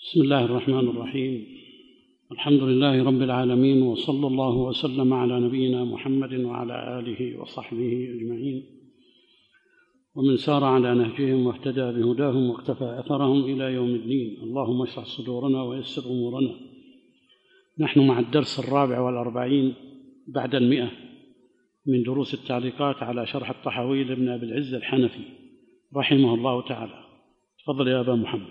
بسم الله الرحمن الرحيم. الحمد لله رب العالمين، وصلى الله وسلم على نبينا محمد وعلى آله وصحبه أجمعين، ومن سار على نهجهم واهتدى بهداهم واقتفى أثرهم إلى يوم الدين. اللهم اشرح صدورنا ويسر أمورنا. نحن مع الدرس 44 بعد 100 من دروس التعليقات على شرح الطحاوي لابن أبي العز الحنفي رحمه الله تعالى. تفضل يا أبا محمد.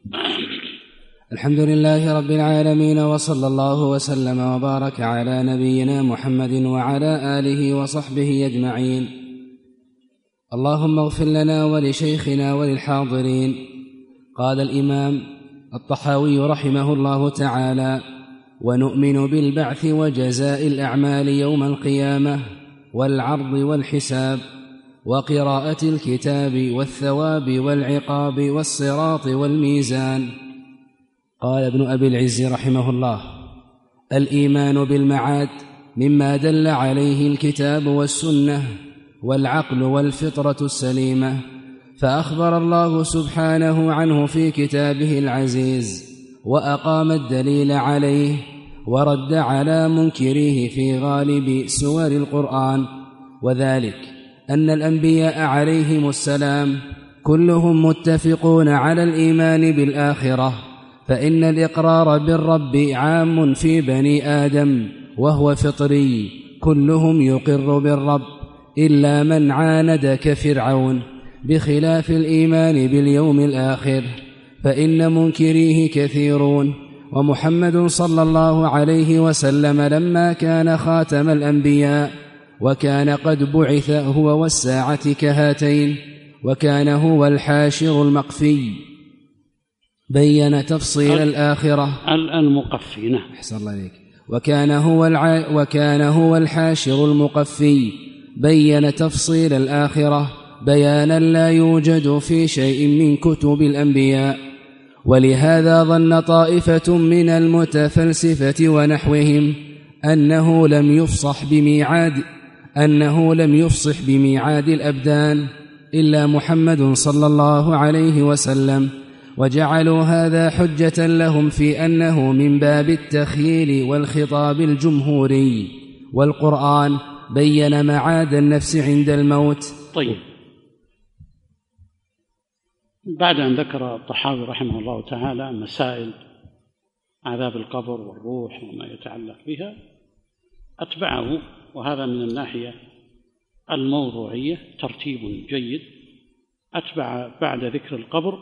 الحمد لله رب العالمين، وصلى الله وسلم وبارك على نبينا محمد وعلى آله وصحبه أجمعين. اللهم اغفر لنا ولشيخنا وللحاضرين. قال الإمام الطحاوي رحمه الله تعالى: ونؤمن بالبعث وجزاء الأعمال يوم القيامة والعرض والحساب وقراءة الكتاب والثواب والعقاب والصراط والميزان. قال ابن أبي العز رحمه الله: الإيمان بالمعاد مما دل عليه الكتاب والسنة والعقل والفطرة السليمة، فأخبر الله سبحانه عنه في كتابه العزيز وأقام الدليل عليه ورد على منكريه في غالب سور القرآن، وذلك أن الأنبياء عليهم السلام كلهم متفقون على الإيمان بالآخرة، فإن الإقرار بالرب عام في بني آدم وهو فطري، كلهم يقر بالرب إلا من عاند كفرعون، بخلاف الإيمان باليوم الآخر فإن منكريه كثيرون. ومحمد صلى الله عليه وسلم لما كان خاتم الأنبياء وكان قد بعث هو والساعة كهاتين، وكان هو الحاشر المقفي، بين تفصيل الآخرة المقفي. نعم، أحسن الله عليك. وكان هو الحاشر المقفي، بين تفصيل الآخرة بيانا لا يوجد في شيء من كتب الأنبياء. ولهذا ظن طائفة من المتفلسفة ونحوهم أنه لم يفصح بميعاد الأبدان إلا محمد صلى الله عليه وسلم، وجعلوا هذا حجة لهم في أنه من باب التخييل والخطاب الجمهوري، والقرآن بين معاد النفس عند الموت. طيب، بعد أن ذكر الطحاوي رحمه الله تعالى مسائل عذاب القبر والروح وما يتعلق بها، أتبعه، وهذا من الناحية الموضوعية ترتيب جيد، أتبع بعد ذكر القبر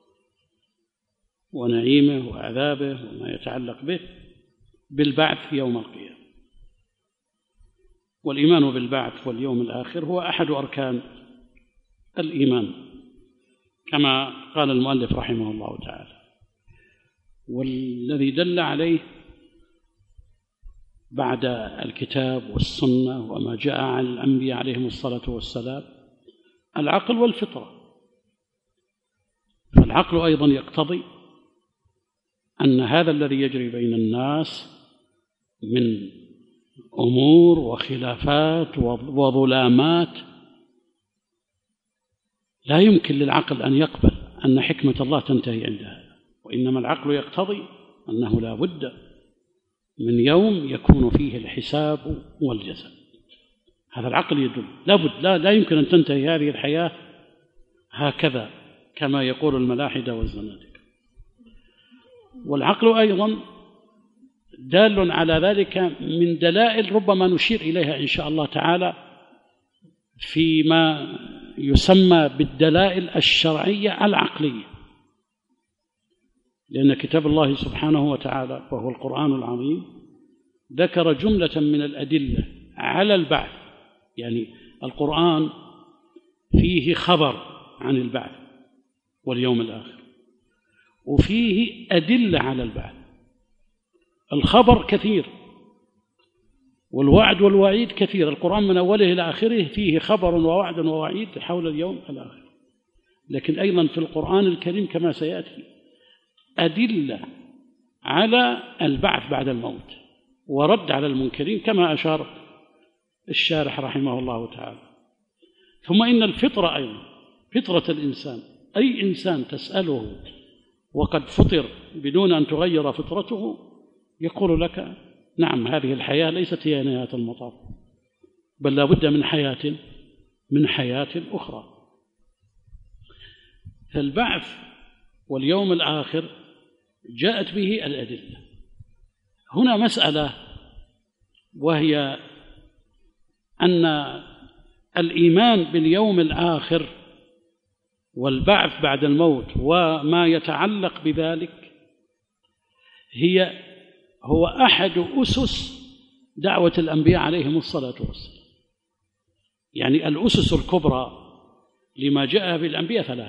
ونعيمه وعذابه وما يتعلق به بالبعث يوم القيامة. والإيمان بالبعث واليوم الآخر هو أحد أركان الإيمان كما قال المؤلف رحمه الله تعالى، والذي دل عليه بعد الكتاب والسنة وما جاء عن الأنبياء عليهم الصلاة والسلام العقل والفطرة. فالعقل أيضا يقتضي أن هذا الذي يجري بين الناس من أمور وخلافات وظلامات لا يمكن للعقل أن يقبل أن حكمة الله تنتهي عند هذا، وإنما العقل يقتضي أنه لا بد من يوم يكون فيه الحساب والجزاء. هذا العقل يدل لا يمكن أن تنتهي هذه الحياة هكذا كما يقول الملاحدة والزنادقة. والعقل أيضا دال على ذلك من دلائل ربما نشير إليها إن شاء الله تعالى فيما يسمى بالدلائل الشرعية العقلية، لأن كتاب الله سبحانه وتعالى وهو القرآن العظيم ذكر جملة من الأدلة على البعث. يعني القرآن فيه خبر عن البعث واليوم الآخر، وفيه أدلة على البعث. الخبر كثير والوعد والوعيد كثير، القرآن من أوله إلى آخره فيه خبر ووعد ووعيد حول اليوم الآخر. لكن أيضا في القرآن الكريم كما سيأتي أدلة على البعث بعد الموت ورد على المنكرين كما أشار الشارح رحمه الله تعالى. ثم إن الفطرة أيضا، فطرة الإنسان، أي إنسان تسأله وقد فطر بدون أن تغير فطرته يقول لك نعم، هذه الحياة ليست هي نهاية المطاف، بل لا بد من حياة أخرى. فالبعث واليوم الآخر جاءت به الأدلة. هنا مسألة، وهي أن الإيمان باليوم الآخر والبعث بعد الموت وما يتعلق بذلك هو أحد أسس دعوة الأنبياء عليهم الصلاة والسلام. يعني الأسس الكبرى لما جاء بالأنبياء 3: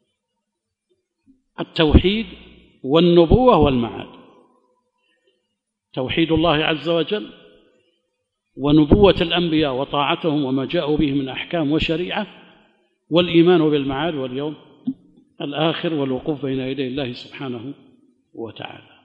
التوحيد والنبوة والمعاد. توحيد الله عز وجل، ونبوة الأنبياء وطاعتهم وما جاءوا به من أحكام وشريعة، والإيمان بالمعاد واليوم الآخر والوقوف بين يدي الله سبحانه وتعالى.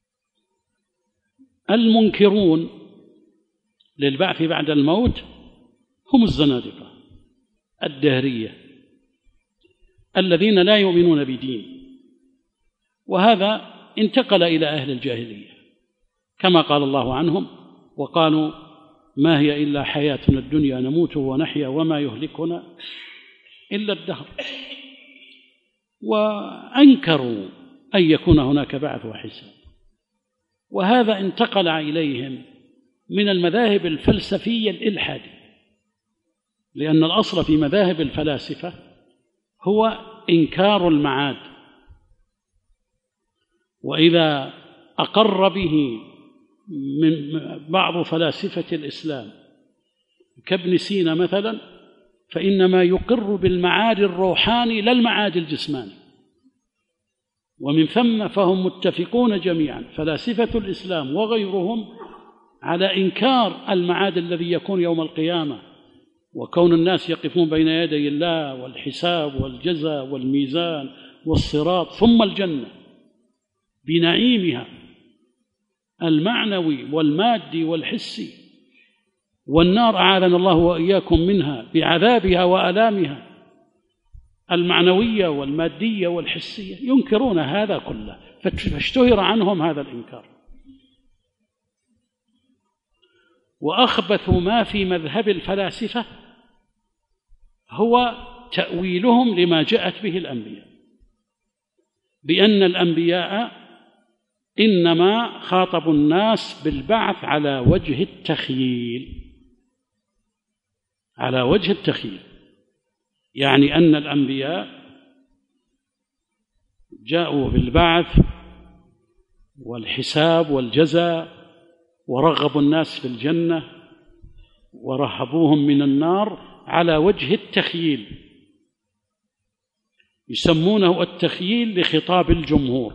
المنكرون للبعث بعد الموت هم الزنادقة الدهرية الذين لا يؤمنون بدين، وهذا انتقل إلى أهل الجاهلية كما قال الله عنهم: وقالوا ما هي إلا حياتنا الدنيا نموت ونحيا وما يهلكنا إلا الدهر. وأنكروا أن يكون هناك بعث وحساب، وهذا انتقل إليهم من المذاهب الفلسفية الإلحادية، لأن الأصل في مذاهب الفلاسفة هو إنكار المعاد، وإذا أقر به من بعض فلاسفة الإسلام كابن سينا مثلا، فإنما يقر بالمعاد الروحاني لا المعاد الجسماني، ومن ثم فهم متفقون جميعا فلاسفة الإسلام وغيرهم على إنكار المعاد الذي يكون يوم القيامة، وكون الناس يقفون بين يدي الله، والحساب والجزاء والميزان والصراط، ثم الجنة بنعيمها المعنوي والمادي والحسي، والنار أعاذنا الله وإياكم منها بعذابها وآلامها المعنوية والمادية والحسية. ينكرون هذا كله، فاشتهر عنهم هذا الإنكار. وأخبث ما في مذهب الفلاسفة هو تأويلهم لما جاءت به الأنبياء، بأن الأنبياء إنما خاطبوا الناس بالبعث على وجه التخييل، على وجه التخييل، يعني أن الأنبياء جاءوا بالبعث والحساب والجزاء، ورغبوا الناس في الجنة ورهبوهم من النار على وجه التخييل، يسمونه التخييل لخطاب الجمهور.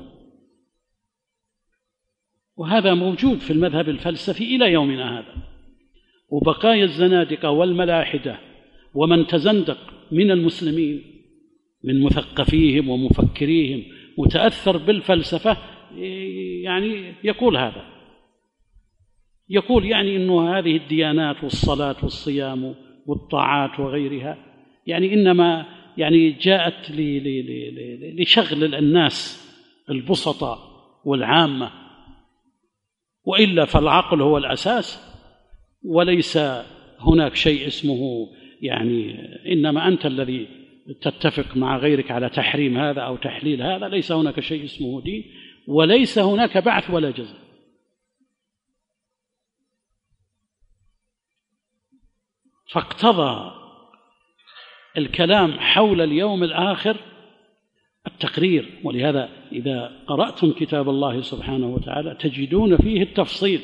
وهذا موجود في المذهب الفلسفي إلى يومنا هذا، وبقايا الزنادقة والملاحدة ومن تزندق من المسلمين من مثقفيهم ومفكريهم متأثر بالفلسفة يعني يقول هذا، يقول يعني إنه هذه الديانات والصلاة والصيام والطاعات وغيرها يعني إنما يعني جاءت لشغل الناس البسطاء والعامة، وإلا فالعقل هو الأساس، وليس هناك شيء اسمه يعني إنما أنت الذي تتفق مع غيرك على تحريم هذا أو تحليل هذا، ليس هناك شيء اسمه دين، وليس هناك بعث ولا جزاء. فاقتضى الكلام حول اليوم الآخر التقرير، ولهذا إذا قرأتم كتاب الله سبحانه وتعالى تجدون فيه التفصيل.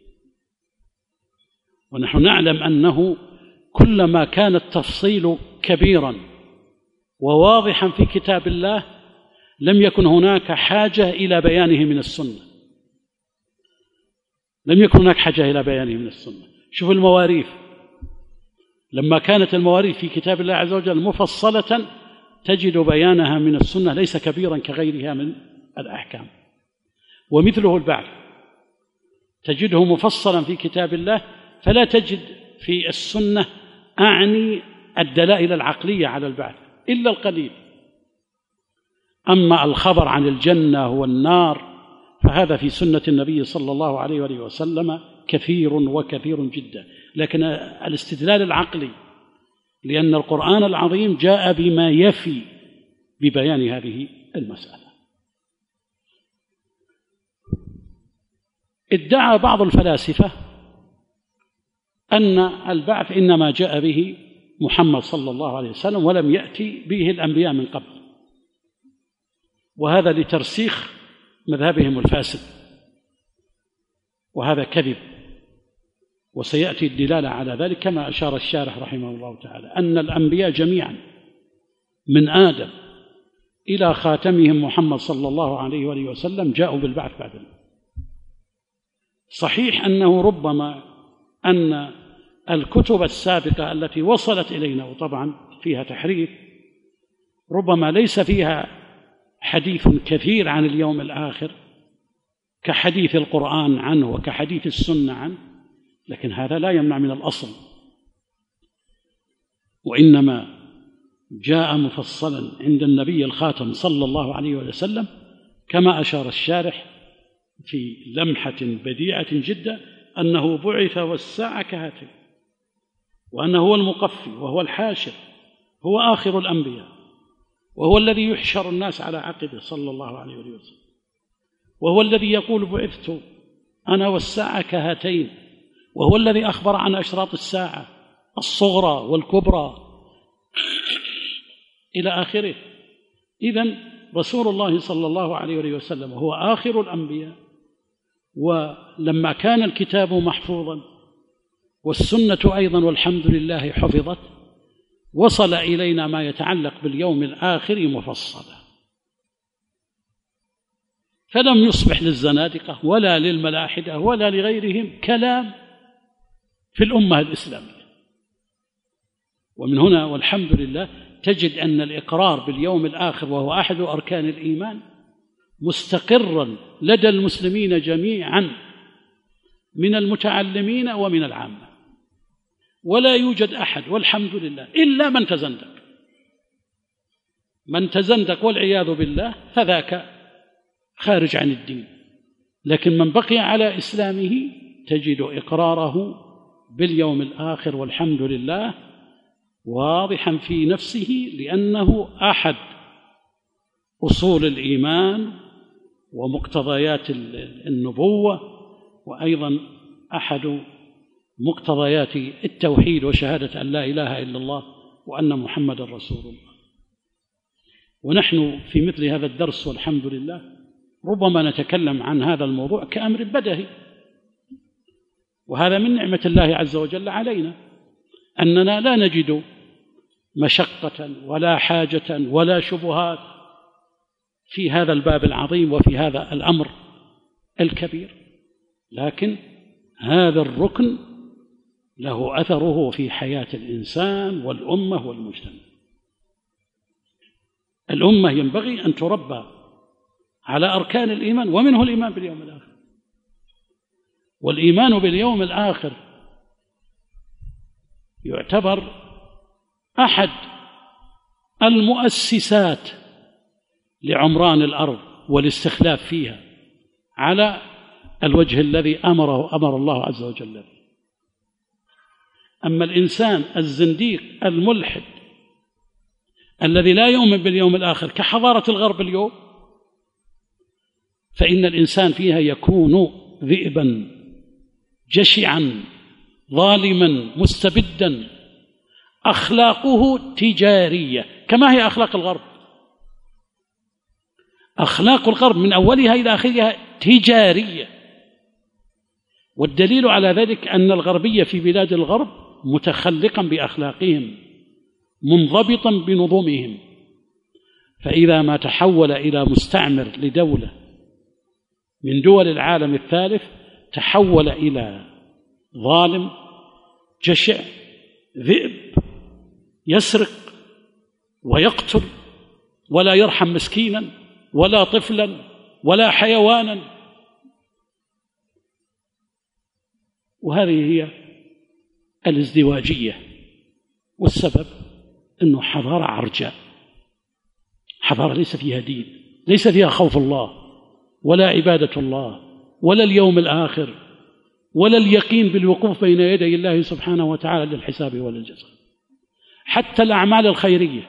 ونحن نعلم أنه كلما كان التفصيل كبيرا وواضحا في كتاب الله لم يكن هناك حاجة إلى بيانه من السنة، لم يكن هناك حاجة إلى بيانه من السنة. شوفوا المواريث، لما كانت المواريث في كتاب الله عز وجل مفصلة تجد بيانها من السنة ليس كبيرا كغيرها من الأحكام. ومثله البعث تجده مفصلا في كتاب الله، فلا تجد في السنة أعني الدلائل العقلية على البعث إلا القليل. أما الخبر عن الجنة والنار فهذا في سنة النبي صلى الله عليه وآله وسلم كثير وكثير جدا، لكن الاستدلال العقلي، لأن القرآن العظيم جاء بما يفي ببيان هذه المسألة. ادعى بعض الفلاسفة أن البعث إنما جاء به محمد صلى الله عليه وسلم ولم يأتي به الأنبياء من قبل، وهذا لترسيخ مذهبهم الفاسد، وهذا كذب، وسيأتي الدلالة على ذلك كما أشار الشارح رحمه الله تعالى أن الأنبياء جميعا من آدم إلى خاتمهم محمد صلى الله عليه وآله وسلم جاءوا بالبعث بعد الموت. صحيح أنه ربما أن الكتب السابقة التي وصلت إلينا وطبعا فيها تحريف ربما ليس فيها حديث كثير عن اليوم الآخر كحديث القرآن عنه وكحديث السنة عنه، لكن هذا لا يمنع من الأصل، وإنما جاء مفصلا عند النبي الخاتم صلى الله عليه وسلم كما أشار الشارح في لمحة بديعة جدا أنه بعث والساعة كهاتين، وأنه هو المقفي وهو الحاشر، هو آخر الأنبياء، وهو الذي يحشر الناس على عقبه صلى الله عليه وسلم، وهو الذي يقول بعثت أنا والساعة كهاتين، وهو الذي أخبر عن أشراط الساعة الصغرى والكبرى إلى آخره. إذن رسول الله صلى الله عليه وسلم هو آخر الأنبياء، ولما كان الكتاب محفوظا والسنة أيضا والحمد لله حفظت وصل إلينا ما يتعلق باليوم الآخر مفصلا، فلم يصبح للزنادقة ولا للملاحدة ولا لغيرهم كلام في الأمة الإسلامية. ومن هنا والحمد لله تجد أن الإقرار باليوم الآخر وهو أحد أركان الإيمان مستقرا لدى المسلمين جميعا من المتعلمين ومن العامة، ولا يوجد أحد والحمد لله إلا من تزندق، من تزندق والعياذ بالله فذاك خارج عن الدين، لكن من بقي على إسلامه تجد إقراره باليوم الآخر والحمد لله واضحا في نفسه، لأنه أحد أصول الإيمان ومقتضيات النبوة، وأيضا أحد مقتضيات التوحيد وشهادة أن لا إله إلا الله وأن محمد رسول الله. ونحن في مثل هذا الدرس والحمد لله ربما نتكلم عن هذا الموضوع كأمر بدهي، وهذا من نعمة الله عز وجل علينا أننا لا نجد مشقة ولا حاجة ولا شبهات في هذا الباب العظيم وفي هذا الأمر الكبير، لكن هذا الركن له أثره في حياة الإنسان والأمة والمجتمع. الأمة ينبغي أن تربى على أركان الإيمان، ومنه الإيمان باليوم الآخر. والإيمان باليوم الآخر يعتبر أحد المؤسسات لعمران الأرض والاستخلاف فيها على الوجه الذي أمر الله عز وجل به. أما الإنسان الزنديق الملحد الذي لا يؤمن باليوم الآخر كحضارة الغرب اليوم، فإن الإنسان فيها يكون ذئبا جشعا ظالما مستبدا، أخلاقه تجارية كما هي أخلاق الغرب. أخلاق الغرب من أولها إلى آخرها تجارية، والدليل على ذلك أن الغربية في بلاد الغرب متخلقا بأخلاقهم منضبطا بنظمهم، فإذا ما تحول إلى مستعمر لدولة من دول العالم الثالث تحول إلى ظالم جشع ذئب يسرق ويقتل ولا يرحم مسكينا ولا طفلا ولا حيوانا. وهذه هي الازدواجية، والسبب أنه حضارة عرجاء، حضارة ليس فيها دين، ليس فيها خوف الله ولا عبادة الله ولا اليوم الآخر ولا اليقين بالوقوف بين يدي الله سبحانه وتعالى للحساب وللجزاء. حتى الأعمال الخيرية،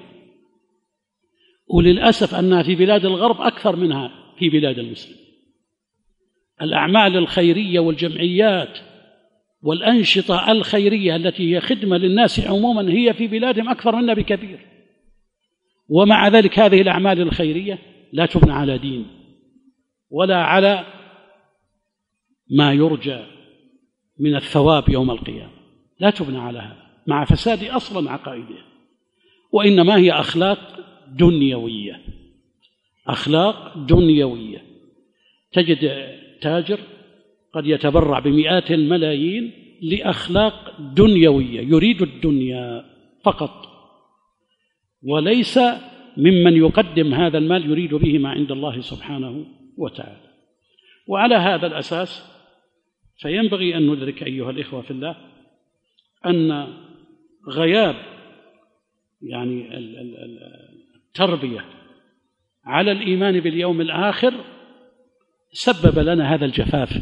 وللأسف أنها في بلاد الغرب أكثر منها في بلاد المسلمين. الأعمال الخيرية والجمعيات والأنشطة الخيرية التي هي خدمة للناس عموما هي في بلادهم أكثر منا بكثير، ومع ذلك هذه الأعمال الخيرية لا تبنى على دين ولا على ما يرجى من الثواب يوم القيامة، لا تبنى على هذا مع فساد أصلا عقائدها، وإنما هي أخلاق دنيوية. أخلاق دنيوية. تجد تاجر قد يتبرع بمئات الملايين لأخلاق دنيوية، يريد الدنيا فقط، وليس ممن يقدم هذا المال يريد به ما عند الله سبحانه وتعالى. وعلى هذا الأساس فينبغي أن ندرك أيها الإخوة في الله أن غياب يعني التربية على الإيمان باليوم الآخر سبب لنا هذا الجفاف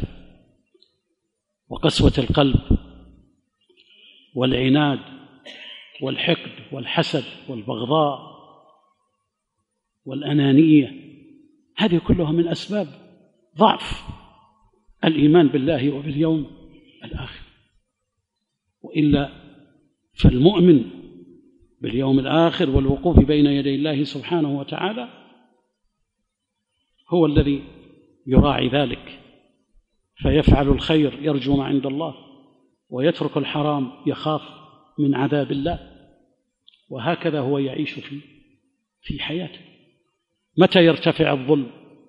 وقسوة القلب والعناد والحقد والحسد والبغضاء والأنانية. هذه كلها من أسباب ضعف الإيمان بالله وباليوم الآخر. وإلا فالمؤمن باليوم الآخر والوقوف بين يدي الله سبحانه وتعالى هو الذي يراعي ذلك، فيفعل الخير يرجو ما عند الله، ويترك الحرام يخاف من عذاب الله، وهكذا هو يعيش في حياته. متى يرتفع الظلم؟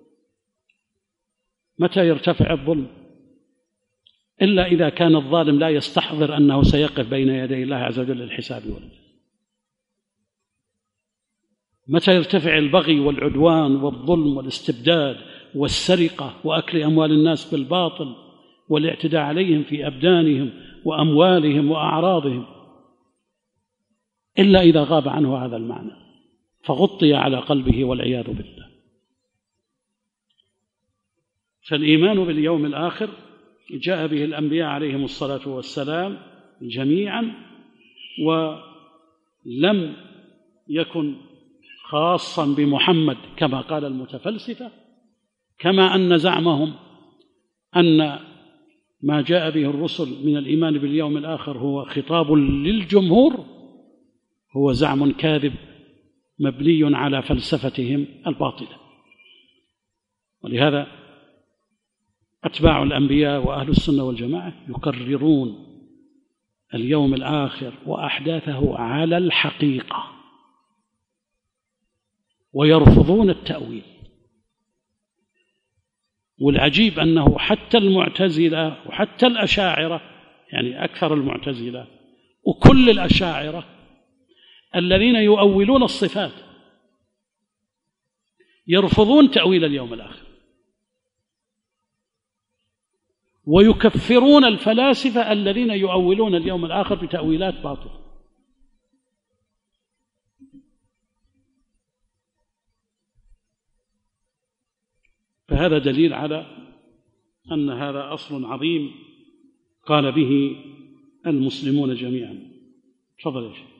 متى يرتفع الظلم؟ إلا إذا كان الظالم لا يستحضر أنه سيقف بين يدي الله عز وجل للحساب والجزاء. متى يرتفع البغي والعدوان والظلم والاستبداد والسرقة وأكل أموال الناس بالباطل والاعتداء عليهم في أبدانهم وأموالهم وأعراضهم؟ إلا إذا غاب عنه هذا المعنى فغطي على قلبه والعياذ بالله. فالإيمان باليوم الآخر جاء به الأنبياء عليهم الصلاة والسلام جميعا، ولم يكن خاصا بمحمد كما قال المتفلسفة، كما أن زعمهم أن ما جاء به الرسل من الإيمان باليوم الآخر هو خطاب للجمهور، هو زعم كاذب مبني على فلسفتهم الباطلة. ولهذا أتباع الأنبياء وأهل السنة والجماعة يكررون اليوم الآخر وأحداثه على الحقيقة، ويرفضون التأويل. والعجيب أنه حتى المعتزلة وحتى الأشاعرة، يعني أكثر المعتزلة وكل الأشاعرة الذين يؤولون الصفات يرفضون تأويل اليوم الآخر، ويكفرون الفلاسفة الذين يؤولون اليوم الآخر بتأويلات باطلة. فهذا دليل على أن هذا أصل عظيم قال به المسلمون جميعا. تفضل يا شيخ.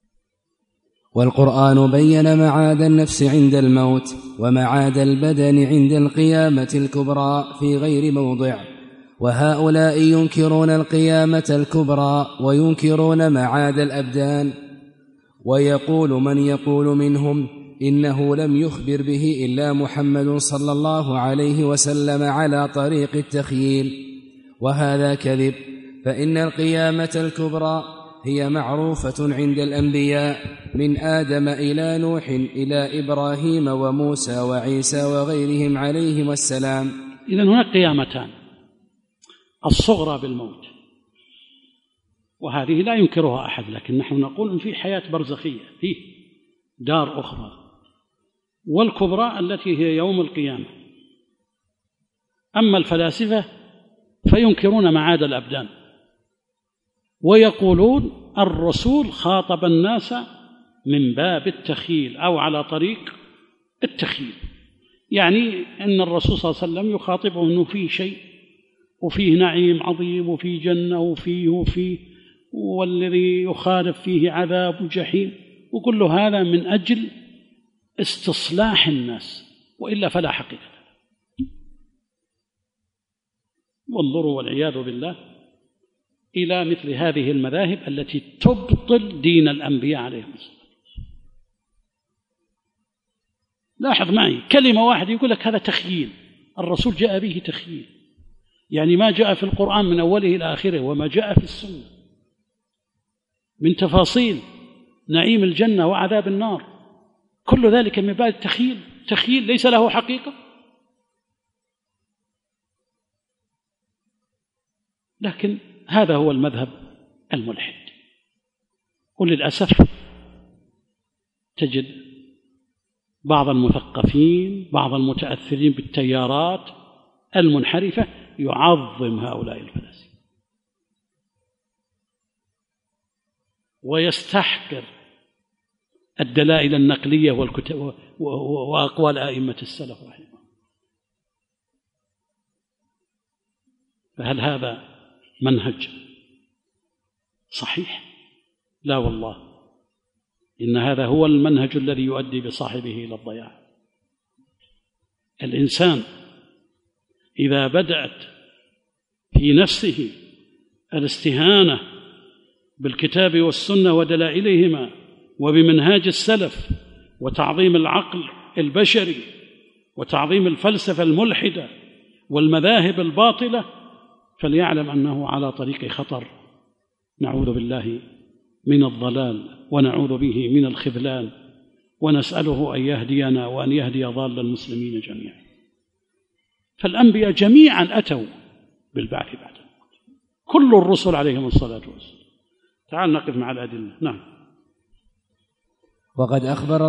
والقرآن بين معاد النفس عند الموت ومعاد البدن عند القيامة الكبرى في غير موضع، وهؤلاء ينكرون القيامة الكبرى وينكرون معاد الأبدان. ويقول من يقول منهم إنه لم يخبر به إلا محمد صلى الله عليه وسلم على طريق التخييل، وهذا كذب، فإن القيامة الكبرى هي معروفة عند الأنبياء من آدم إلى نوح إلى إبراهيم وموسى وعيسى وغيرهم عليهم السلام. إذن هناك قيامتان: الصغرى بالموت، وهذه لا ينكرها أحد، لكن نحن نقول إن في حياة برزخية، فيه دار أخرى، والكبرى التي هي يوم القيامة. أما الفلاسفة فينكرون معاد الأبدان، ويقولون الرسول خاطب الناس من باب التخييل أو على طريق التخييل، يعني أن الرسول صلى الله عليه وسلم يخاطبه أنه فيه شيء وفيه نعيم عظيم وفيه جنة وفيه والذي يخالف فيه عذاب وجحيم، وكل هذا من أجل استصلاح الناس، وإلا فلا حقيقة. وانظروا والعياذ بالله إلى مثل هذه المذاهب التي تبطل دين الأنبياء عليهم الصلاة والسلام. لاحظ معي كلمة واحدة يقول لك هذا تخييل، الرسول جاء به تخييل، يعني ما جاء في القرآن من أوله إلى آخره وما جاء في السنة من تفاصيل نعيم الجنة وعذاب النار، كل ذلك من باب التخييل، تخييل ليس له حقيقة. لكن هذا هو المذهب الملحد، وللأسف تجد بعض المثقفين بعض المتأثرين بالتيارات المنحرفة يعظم هؤلاء الفلاسفة ويستحقر الدلائل النقلية والكتب وأقوال أئمة السلف رحمه الله. فهل هذا منهج صحيح؟ لا والله، إن هذا هو المنهج الذي يؤدي بصاحبه إلى الضياع. الإنسان إذا بدأت في نفسه الاستهانة بالكتاب والسنة ودلائلهما وبمنهاج السلف وتعظيم العقل البشري وتعظيم الفلسفة الملحدة والمذاهب الباطلة، فليعلم أنه على طريق خطر، نعوذ بالله من الضلال ونعوذ به من الخذلان، ونسأله أن يهدينا وأن يهدي ضال المسلمين جميعا. فالأنبياء جميعا أتوا بالبعث بعد الموت، كل الرسل عليهم الصلاة والسلام. تعال نقف مع الأدلة. نعم. وقد أخبر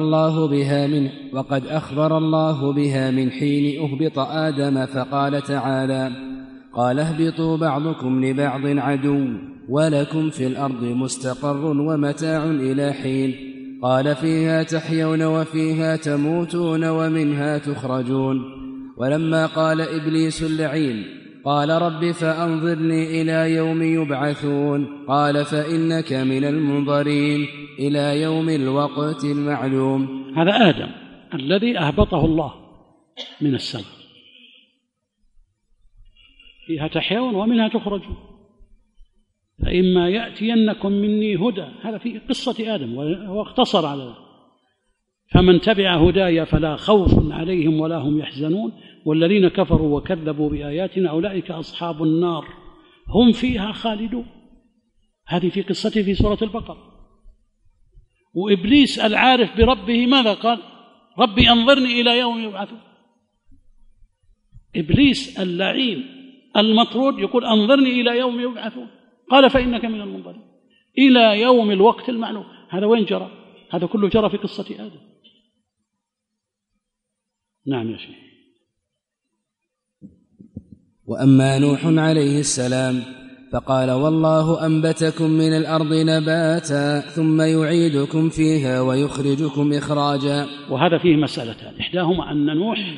الله بها من حين أهبط آدم، فقال تعالى: قال اهبطوا بعضكم لبعض عدو ولكم في الأرض مستقر ومتاع إلى حين، قال فيها تحيون وفيها تموتون ومنها تخرجون. ولما قال إبليس اللعين قال رب فأنظرني إلى يوم يبعثون، قال فإنك من المنظرين إلى يوم الوقت المعلوم. هذا آدم الذي أهبطه الله من السماء، فيها تحيون ومنها تخرجون، فإما يأتينكم مني هدى، هذا في قصة آدم واختصر على ذلك، فمن تبع هداي فلا خوف عليهم ولا هم يحزنون، والذين كفروا وكذبوا بآياتنا أولئك أصحاب النار هم فيها خالدون. هذه في قصته في سورة البقرة. وإبليس العارف بربه ماذا قال؟ ربي أنظرني إلى يوم يبعثون. إبليس اللعين المطرود يقول أنظرني إلى يوم يبعثون، قال فإنك من المنظرين إلى يوم الوقت المعلوم. هذا وين جرى؟ هذا كله جرى في قصة آدم. نعم يا شيخ. وأما نوح عليه السلام فقال والله أنبتكم من الأرض نباتا ثم يعيدكم فيها ويخرجكم إخراجا. وهذا فيه مسألتان، إحداهما أن نوح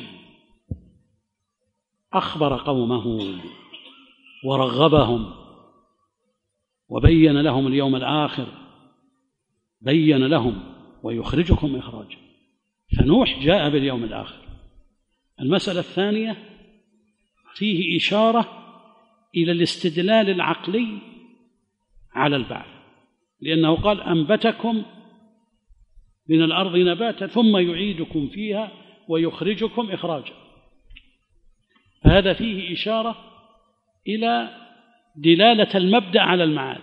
أخبر قومه ورغبهم وبين لهم اليوم الآخر، بين لهم ويخرجكم إخراجا، فنوح جاء باليوم الآخر. المسألة الثانية فيه إشارة إلى الاستدلال العقلي على البعث، لأنه قال أنبتكم من الأرض نباتا ثم يعيدكم فيها ويخرجكم إخراجا، فهذا فيه إشارة إلى دلالة المبدأ على المعاد.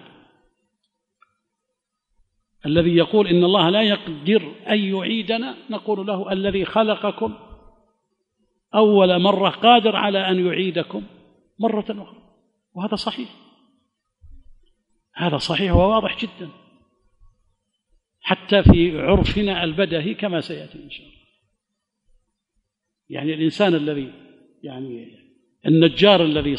الذي يقول إن الله لا يقدر أن يعيدنا نقول له الذي خلقكم أول مرة قادر على أن يعيدكم مرة أخرى، وهذا صحيح، هذا صحيح وواضح جدا حتى في عرفنا البدهي كما سيأتي إن شاء الله. يعني الإنسان الذي النجار الذي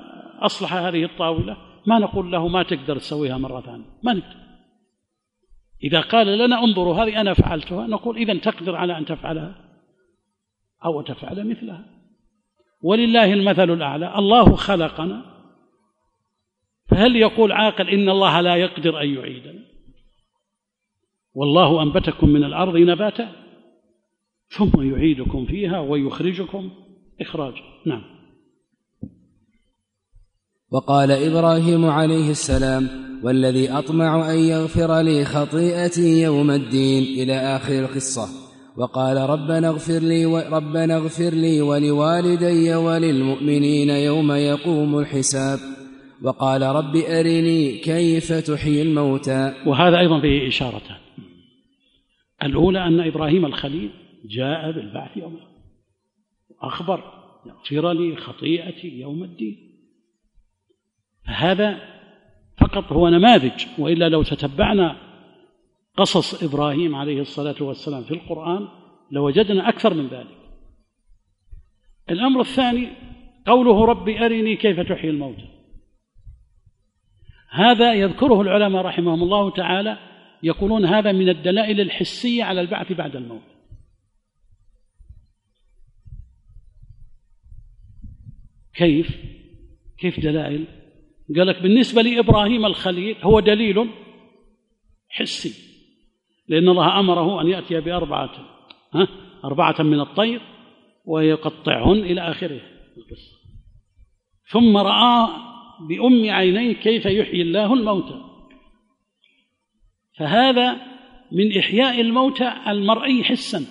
أصلح هذه الطاولة ما نقول له ما تقدر تسويها مرة ثانية، ما نقدر، إذا قال لنا انظروا هذه أنا فعلتها، نقول إذن تقدر على أن تفعلها أو تفعل مثلها. ولله المثل الأعلى، الله خلقنا، فهل يقول عاقل إن الله لا يقدر أن يعيدنا؟ والله أنبتكم من الأرض نباتا ثم يعيدكم فيها ويخرجكم إخراجا. نعم. وقال إبراهيم عليه السلام: والذي أطمع أن يغفر لي خطيئتي يوم الدين، إلى آخر القصة. وقال: ربنا اغفر لي ولوالدي وللمؤمنين يوم يقوم الحساب. وقال: رب أرني كيف تحيي الموتى. وهذا أيضا فيه إشارتان. الأولى أن إبراهيم الخليل جاء بالبعث يوم القيامة، أخبر: اغفر لي خطيئتي يوم الدين. فهذا فقط هو نماذج، وإلا لو تتبعنا قصص إبراهيم عليه الصلاة والسلام في القرآن لوجدنا أكثر من ذلك. الأمر الثاني قوله: رب أرني كيف تحيي الموتى. هذا يذكره العلماء رحمهم الله تعالى، يقولون هذا من الدلائل الحسية على البعث بعد الموت. كيف دلائل؟ قال لك بالنسبة لإبراهيم الخليل هو دليل حسي، لأن الله أمره أن يأتي بأربعة من الطير ويقطعهن إلى آخره القصة، ثم رأى بأم عينيه كيف يحيي الله الموتى. فهذا من إحياء الموتى المرئي حسا.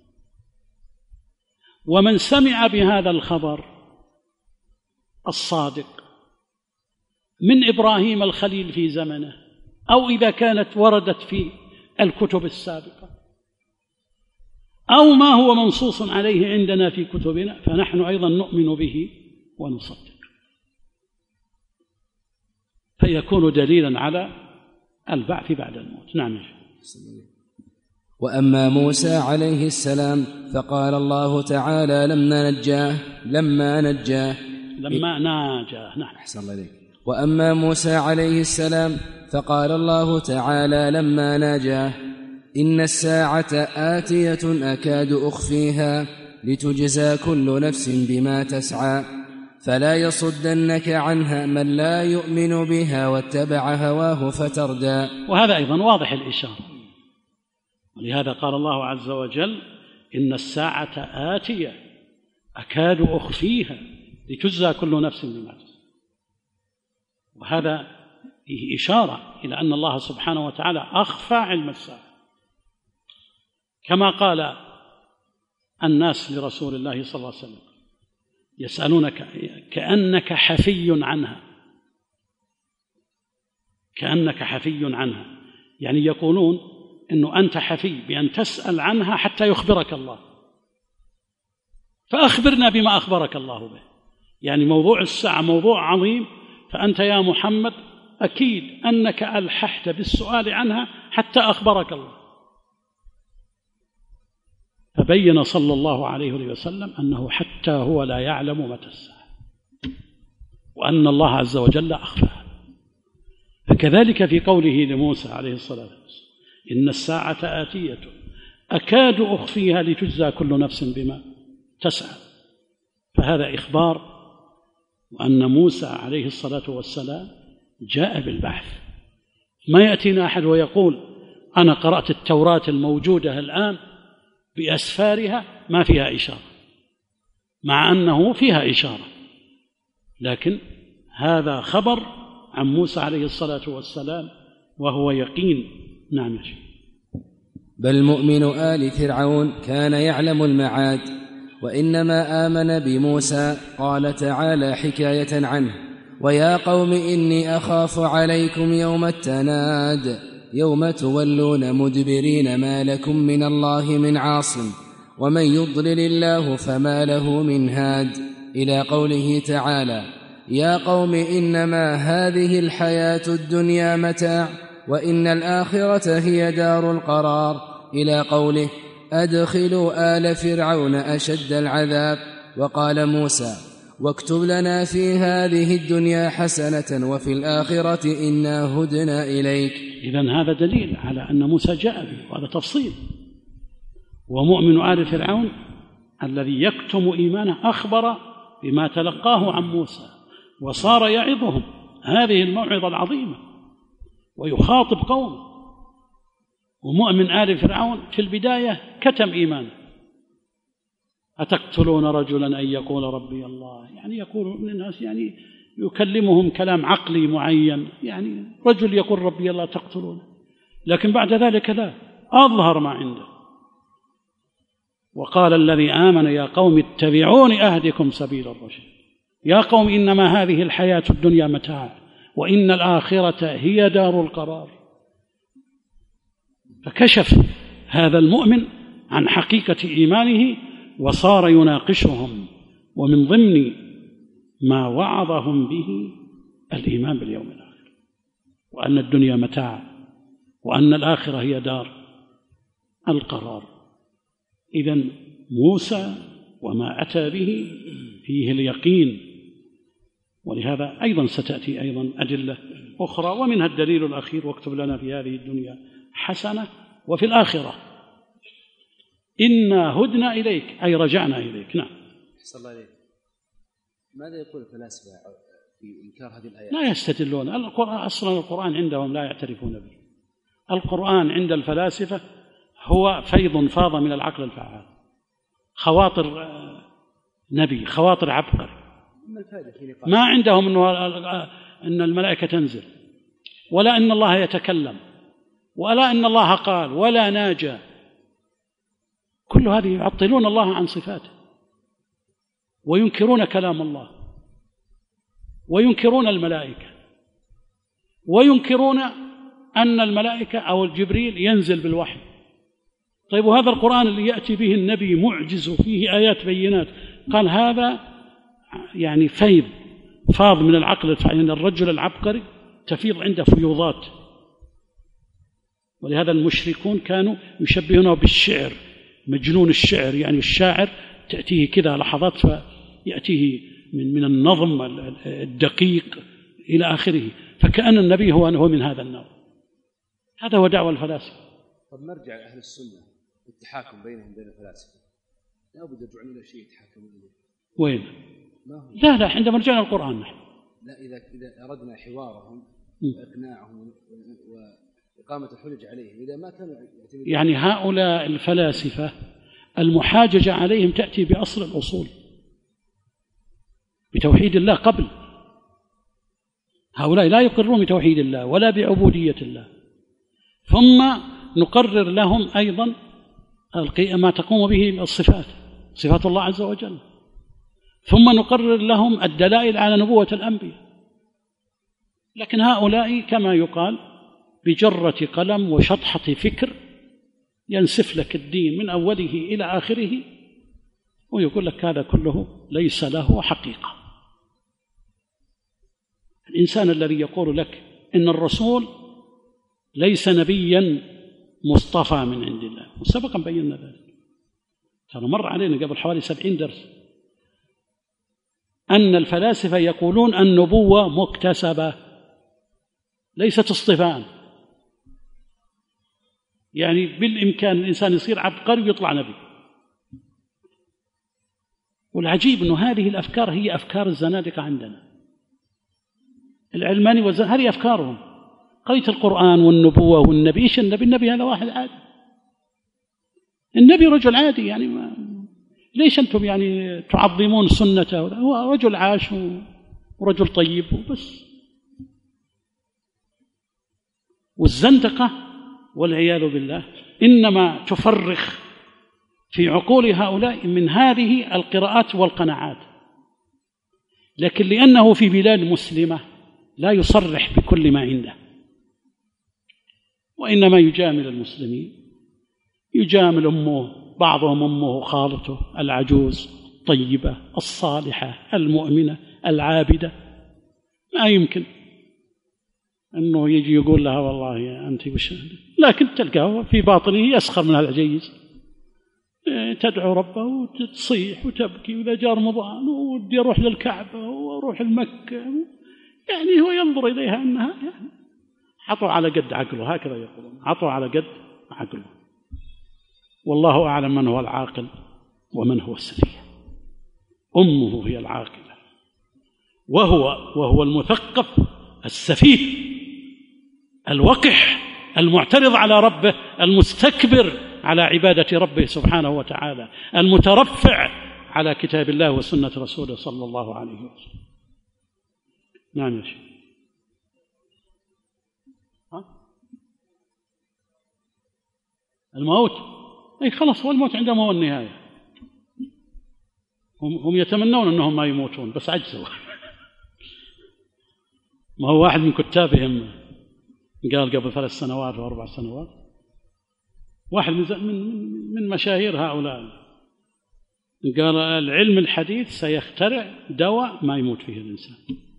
ومن سمع بهذا الخبر الصادق من إبراهيم الخليل في زمنه، أو إذا كانت وردت في الكتب السابقة، أو ما هو منصوص عليه عندنا في كتبنا، فنحن أيضا نؤمن به ونصدق، فيكون دليلا على البعث بعد الموت. نعم. وأما موسى عليه السلام فقال الله تعالى لما نجاه. نعم. أحسن الله إليك. وأما موسى عليه السلام فقال الله تعالى لما ناجاه: إن الساعة آتية أكاد أخفيها لتجزى كل نفس بما تسعى فلا يصدنك عنها من لا يؤمن بها واتبع هواه فتردى. وهذا أيضا واضح الإشارة، ولهذا قال الله عز وجل: إن الساعة آتية أكاد أخفيها لتجزى كل نفس بما تسعى. وهذا فيه إشارة إلى أن الله سبحانه وتعالى أخفى علم الساعة، كما قال الناس لرسول الله صلى الله عليه وسلم: يسألونك كأنك حفي عنها، يعني يقولون أنه أنت حفي بأن تسأل عنها حتى يخبرك الله، فأخبرنا بما أخبرك الله به. يعني موضوع الساعة موضوع عظيم، فأنت يا محمد أكيد أنك ألححت بالسؤال عنها حتى أخبرك الله. فبين صلى الله عليه وسلم أنه حتى هو لا يعلم متى الساعة، وأن الله عز وجل أخفاها. فكذلك في قوله لموسى عليه الصلاة والسلام: إن الساعة آتية أكاد أخفيها لتجزى كل نفس بما تسعى، فهذا إخبار، وأن موسى عليه الصلاة والسلام جاء بالبحث. ما يأتينا أحد ويقول: أنا قرأت التوراة الموجودة الآن بأسفارها ما فيها إشارة، مع أنه فيها إشارة، لكن هذا خبر عن موسى عليه الصلاة والسلام وهو يقين. نعم. بل مؤمن آل فرعون كان يعلم المعاد، وإنما آمن بموسى. قال تعالى حكاية عنه: ويا قوم إني أخاف عليكم يوم التناد يوم تولون مدبرين ما لكم من الله من عاصم ومن يضلل الله فما له من هاد، إلى قوله تعالى: يا قوم إنما هذه الحياة الدنيا متاع وإن الآخرة هي دار القرار، إلى قوله: أدخلوا آل فرعون أشد العذاب. وقال موسى: واكتب لنا في هذه الدنيا حسنة وفي الآخرة إنا هدنا إليك. إذن هذا دليل على أن موسى جاء به، وهذا تفصيل. ومؤمن آل فرعون الذي يكتم إيمانه أخبر بما تلقاه عن موسى وصار يعظهم هذه الموعظة العظيمة ويخاطب قومه. ومؤمن آل فرعون في البداية كتم إيمانه. أتقتلون رجلا أن يقول ربي الله، يعني يقول للناس، يعني يكلمهم كلام عقلي معين، يعني رجل يقول ربي الله تقتلون. لكن بعد ذلك لا، أظهر ما عنده. وقال الذي آمن يا قوم اتبعون أهدكم سبيل الرشد. يا قوم إنما هذه الحياة الدنيا متاع وإن الآخرة هي دار القرار. فكشف هذا المؤمن عن حقيقة إيمانه وصار يناقشهم، ومن ضمن ما وعظهم به الإيمان باليوم الآخر، وأن الدنيا متاع وأن الآخرة هي دار القرار. إذن موسى وما أتى به فيه اليقين، ولهذا أيضا ستأتي أيضا أدلة أخرى، ومنها الدليل الأخير: واكتب لنا في هذه الدنيا حسنة وفي الآخرة إنا هدنا إليك، أي رجعنا إليك. نعم. صلى الله عليه. ماذا يقول الفلاسفة في إنكار هذه الآيات؟ لا يستدلون. أصلا القرآن عندهم لا يعترفون به. القرآن عند الفلاسفة هو فيض فاض من العقل الفعال، خواطر نبي، خواطر عبقري. ما عندهم أن الملائكة تنزل، ولا أن الله يتكلم، ولا أن الله قال، ولا ناجى. كل هذه يعطلون الله عن صفاته، وينكرون كلام الله، وينكرون الملائكة، وينكرون أن الملائكة أو الجبريل ينزل بالوحي. طيب، وهذا القرآن اللي يأتي به النبي معجز وفيه آيات بينات، قال هذا يعني فيض فاض من العقل، يعني الرجل العبقري تفيض عنده فيوضات. ولهذا المشركون كانوا يشبهونه بالشعر، مجنون الشعر، يعني الشاعر تأتيه كذا لحظات فيأتيه من النظم الدقيق إلى آخره، فكأن النبي هو من هذا النوع. هذا هو دعوة الفلاسفة. طب نرجع لأهل السنة، التحاكم بينهم بين الفلاسفة، لا بد يرجعون إلى شيء يتحاكمون إليه. وين؟ لا عندما رجعنا القرآن نحن. لا، إذا أردنا حوارهم وإقناعهم وإقامة الحجج عليهم، إذا ما كانوا يعني هؤلاء الفلاسفة المحاججة عليهم تأتي بأصل الأصول، بتوحيد الله قبل. هؤلاء لا يقرون بتوحيد الله ولا بعبودية الله، ثم نقرر لهم أيضا ما تقوم به الصفات، صفات الله عز وجل، ثم نقرر لهم الدلائل على نبوة الأنبياء. لكن هؤلاء كما يقال بجرة قلم وشطحة فكر ينسف لك الدين من أوله إلى آخره، ويقول لك هذا كله ليس له حقيقة. الإنسان الذي يقول لك إن الرسول ليس نبيا مصطفى من عند الله، وسبقا بينا ذلك، كان مر علينا قبل حوالي 70 درس، أن الفلاسفة يقولون النبوة مكتسبة ليست اصطفاء، يعني بالإمكان الإنسان يصير عبقري ويطلع نبي. والعجيب أنه هذه الأفكار هي أفكار الزنادقة عندنا، العلماني هذه أفكارهم. قريت القرآن والنبوة والنبي، إيش النبي هذا واحد عادي، النبي رجل عادي، يعني ليش أنتم يعني تعظمون سنته؟ هو رجل عاش ورجل طيب وبس. والزندقة والعياذ بالله إنما تفرخ في عقول هؤلاء من هذه القراءات والقناعات، لكن لأنه في بلاد مسلمة لا يصرح بكل ما عنده، وإنما يجامل المسلمين، يجامل أمه، بعضهم أمه خالته العجوز الطيبة الصالحة المؤمنة العابدة، ما يمكن أنه يجي يقول لها والله أنت وش، لكن تلقاه في باطنه يسخر من هذا العجيز، تدعو ربه وتصيح وتبكي، وإذا جاء رمضان ودي أروح للكعبة وأروح لمكة، يعني هو ينظر إليها أنها يعني عطوا على قد عقله، هكذا يقولون، عطوا على قد عقله. والله أعلم من هو العاقل ومن هو السفيه. أمه هي العاقلة، وهو المثقف السفيه الوقح المعترض على ربه، المستكبر على عبادة ربه سبحانه وتعالى، المترفع على كتاب الله وسنة رسوله صلى الله عليه وسلم. نعم يا شيخ. الموت أي خلاص، هو الموت عندما هو النهاية. هم يتمنون أنهم ما يموتون بس عجزوا. ما هو واحد من كتابهم قال قبل 3 سنوات أو 4 سنوات، واحد من مشاهير هؤلاء قال العلم الحديث سيخترع دواء ما يموت فيه الإنسان.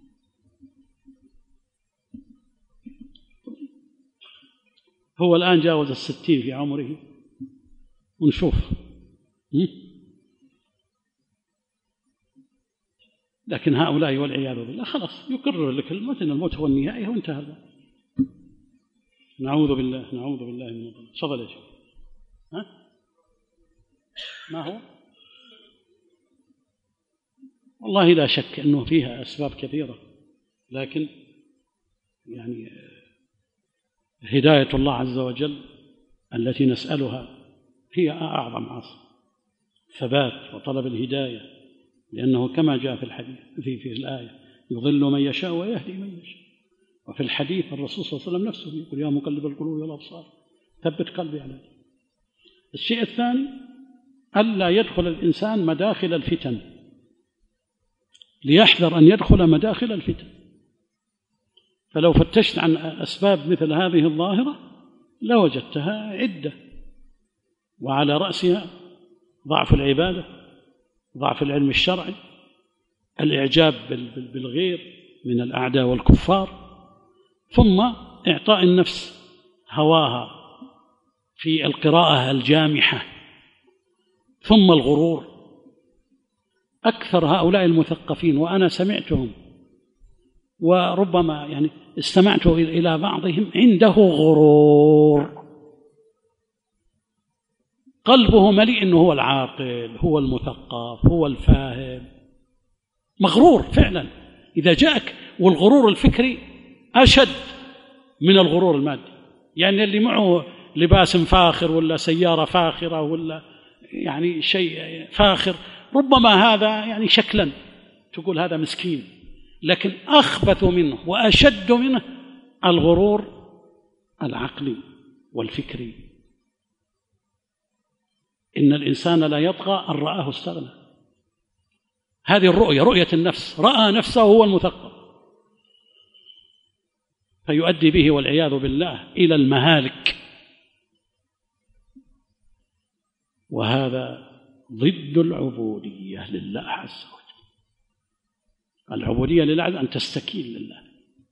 هو الآن جاوز 60 في عمره، ونشوف. لكن هؤلاء والعياذ بالله خلاص يقرر لك الموت، إن الموت هو النهاية وانتهى. نعوذ بالله، نعوذ بالله من الظلم. تفضل يا شيخ. ما هو؟ والله لا شك أنه فيها أسباب كثيرة، لكن يعني هداية الله عز وجل التي نسألها هي أعظم عصر، ثبات وطلب الهداية، لأنه كما جاء في الحديث في الآية يضل من يشاء ويهدي من يشاء. وفي الحديث الرسول صلى الله عليه وسلم نفسه يقول يا مقلب القلوب والأبصار ثبت قلبي على دينك. الشيء الثاني ألا يدخل الإنسان مداخل الفتن، ليحذر أن يدخل مداخل الفتن. فلو فتشت عن أسباب مثل هذه الظاهرة لوجدتها عدة، وعلى رأسها ضعف العبادة، ضعف العلم الشرعي، الإعجاب بالغير من الأعداء والكفار، ثم إعطاء النفس هواها في القراءة الجامحة، ثم الغرور. أكثر هؤلاء المثقفين وأنا سمعتهم وربما يعني استمعت إلى بعضهم عنده غرور، قلبه مليء أنه هو العاقل، هو المثقف، هو الفاهم، مغرور فعلا. إذا جاءك، والغرور الفكري أشد من الغرور المادي، يعني اللي معه لباس فاخر ولا سيارة فاخرة ولا يعني شيء فاخر، ربما هذا يعني شكلا تقول هذا مسكين، لكن أخبث منه وأشد منه الغرور العقلي والفكري. إن الإنسان لا يطغى أن رآه استغنى. هذه الرؤية، رؤية النفس، رأى نفسه هو المثقف، فيؤدي به والعياذ بالله إلى المهالك، وهذا ضد العبودية لله عز وجل. العبودية لله أن تستكين لله،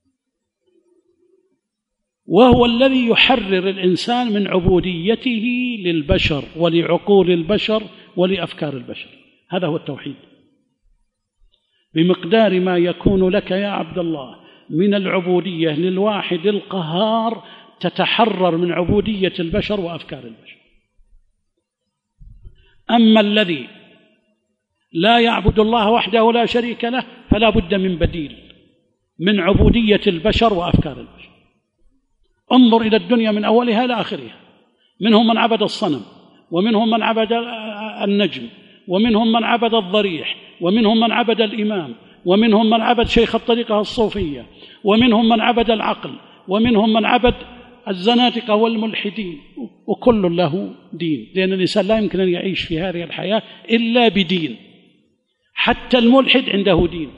وهو الذي يحرر الإنسان من عبوديته للبشر ولعقول البشر ولأفكار البشر. هذا هو التوحيد. بمقدار ما يكون لك يا عبد الله من العبودية للواحد القهار تتحرر من عبودية البشر وأفكار البشر. أما الذي لا يعبد الله وحده لا شريك له فلا بد من بديل من عبودية البشر وأفكار البشر. انظر إلى الدنيا من أولها إلى آخرها، منهم من عبد الصنم، ومنهم من عبد النجم، ومنهم من عبد الضريح، ومنهم من عبد الإمام، ومنهم من عبد شيخ الطريقة الصوفية، ومنهم من عبد العقل، ومنهم من عبد الزنادقة والملحدين، وكل له دين، لأن الإنسان لا يمكن أن يعيش في هذه الحياة إلا بدين. حتى الملحد عنده دين،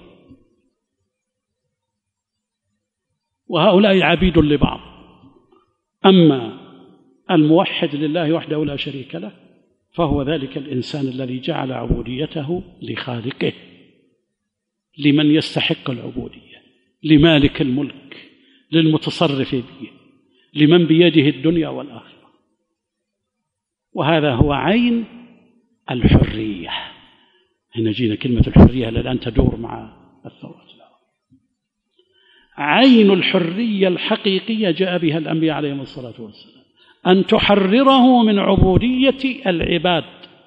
وهؤلاء عبيد لبعض. أما الموحد لله وحده لا شريك له فهو ذلك الإنسان الذي جعل عبوديته لخالقه، لمن يستحق العبودية، لمالك الملك، للمتصرف به، لمن بيده الدنيا والآخرة. وهذا هو عين الحرية. هنا جينا كلمة الحرية الآن تدور مع الثورات. عين الحرية الحقيقية جاء بها الأنبياء عليهم الصلاة والسلام، أن تحرره من عبودية العباد.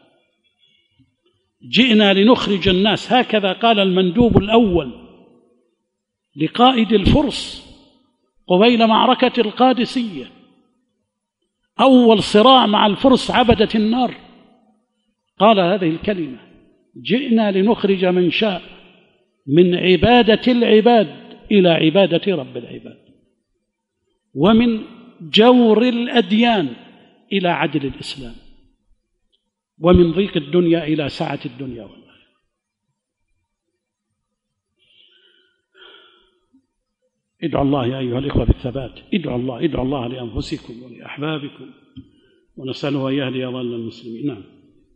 جئنا لنخرج الناس، هكذا قال المندوب الأول لقائد الفرس قبيل معركة القادسية، أول صراع مع الفرس عبدة النار، قال هذه الكلمة: جئنا لنخرج من شاء من عبادة العباد إلى عبادة رب العباد، ومن جور الأديان إلى عدل الإسلام، ومن ضيق الدنيا إلى سعة الدنيا والآخرة. ادعوا الله يا أيها الإخوة بالثبات، ادعوا الله لأنفسكم ولأحبابكم، ونسأله أن يهدي ضال المسلمين. نعم.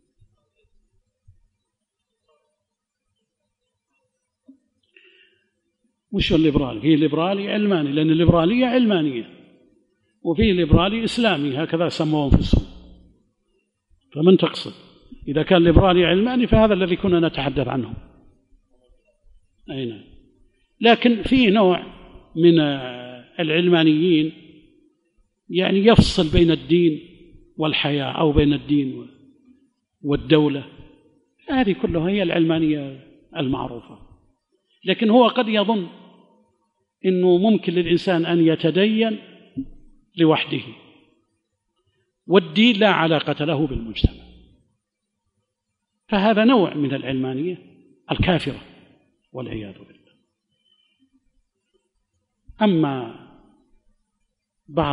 وش الليبرالي؟ فيه ليبرالي علماني، لأن الليبرالية علمانية، وفيه ليبرالي إسلامي، هكذا سموه أنفسهم. فمن تقصد؟ إذا كان ليبرالي علماني فهذا الذي كنا نتحدث عنه. أي نعم. لكن فيه نوع من العلمانيين يعني يفصل بين الدين والحياة، أو بين الدين والدولة. هذه كلها هي العلمانية المعروفة. لكن هو قد يظن إنه ممكن للإنسان أن يتدين لوحده، والدين لا علاقة له بالمجتمع، فهذا نوع من العلمانية الكافرة والعياذ بالله. أما بعض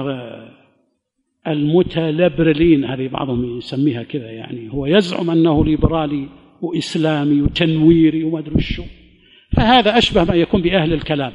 المتلبرلين، هذه بعضهم يسميها كذا، يعني هو يزعم أنه ليبرالي وإسلامي وتنويري وما أدري شو، فهذا أشبه ما يكون بأهل الكلام،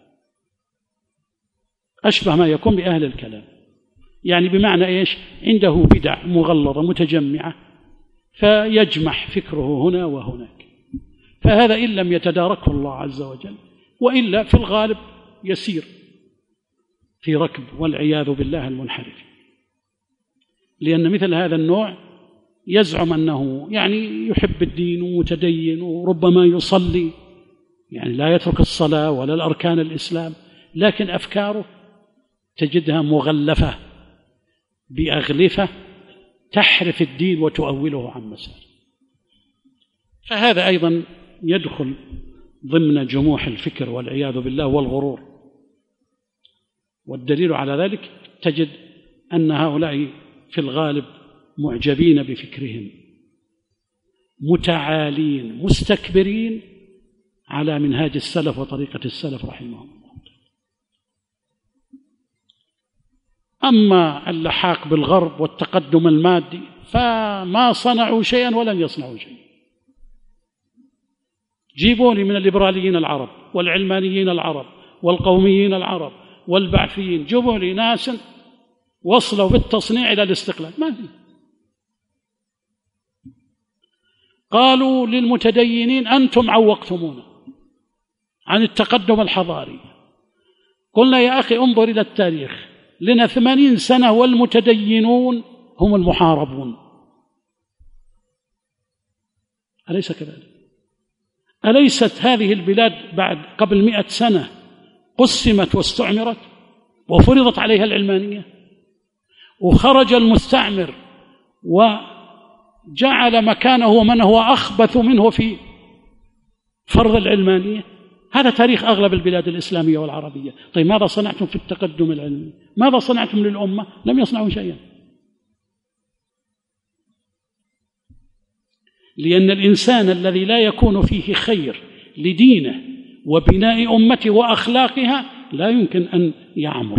أشبه ما يكون بأهل الكلام، يعني بمعنى إيش؟ عنده بدع مغلظة متجمعة فيجمح فكره هنا وهناك، فهذا إن لم يتداركه الله عز وجل، وإلا في الغالب يسير في ركب والعياذ بالله المنحرف. لأن مثل هذا النوع يزعم أنه يعني يحب الدين ومتدين وربما يصلي، يعني لا يترك الصلاة ولا الأركان الإسلام، لكن أفكاره تجدها مغلفة بأغلفة تحرف الدين وتؤوله عن مسار. فهذا أيضا يدخل ضمن جموح الفكر والعياذ بالله والغرور. والدليل على ذلك تجد أن هؤلاء في الغالب معجبين بفكرهم، متعالين مستكبرين على منهاج السلف وطريقة السلف رحمهم الله. أما اللحاق بالغرب والتقدم المادي فما صنعوا شيئا ولن يصنعوا شيئا. جيبوا لي من الليبراليين العرب والعلمانيين العرب والقوميين العرب والبعثيين، جيبوا لي ناس وصلوا بالتصنيع إلى الاستقلال، ما في. قالوا للمتدينين: أنتم عوقتمونا عن التقدم الحضاري. قلنا: يا أخي انظر إلى التاريخ، لنا 80 سنة والمتدينون هم المحاربون، أليس كذلك؟ أليست هذه البلاد بعد قبل 100 سنة قسمت واستعمرت وفرضت عليها العلمانية، وخرج المستعمر وجعل مكانه من هو أخبث منه في فرض العلمانية؟ هذا تاريخ أغلب البلاد الإسلامية والعربية. طيب ماذا صنعتم في التقدم العلمي؟ ماذا صنعتم للأمة؟ لم يصنعوا شيئا. لأن الإنسان الذي لا يكون فيه خير لدينه وبناء أمته وأخلاقها لا يمكن أن يعمر.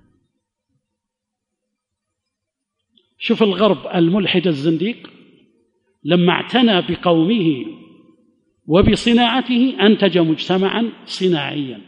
شوف الغرب الملحد الزنديق لما اعتنى بقومه وبصناعته أنتج مجتمعا صناعيا،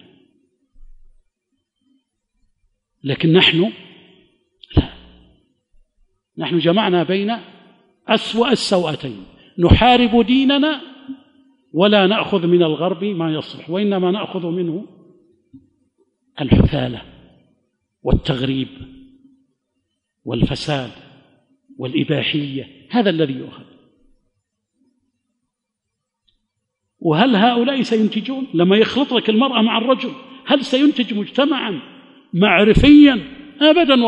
لكن نحن لا، نحن جمعنا بين أسوأ السوءتين، نحارب ديننا ولا نأخذ من الغرب ما يصلح، وإنما نأخذ منه الحثالة والتغريب والفساد والإباحية، هذا الذي يؤخذ. وهل هؤلاء سينتجون؟ لما يخلط لك المرأة مع الرجل هل سينتج مجتمعا معرفيا؟ أبدا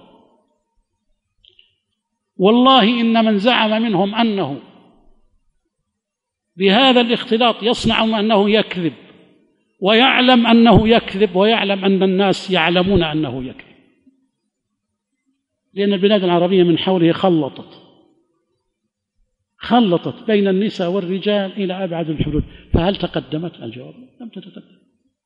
والله إن من زعم منهم أنه بهذا الاختلاط يصنع أنه يكذب، ويعلم أنه يكذب، ويعلم أن الناس يعلمون أنه يكذب، لأن البلاد العربية من حوله خلطت بين النساء والرجال إلى أبعد الحدود. فهل تقدمت؟ الجواب لم تتقدم.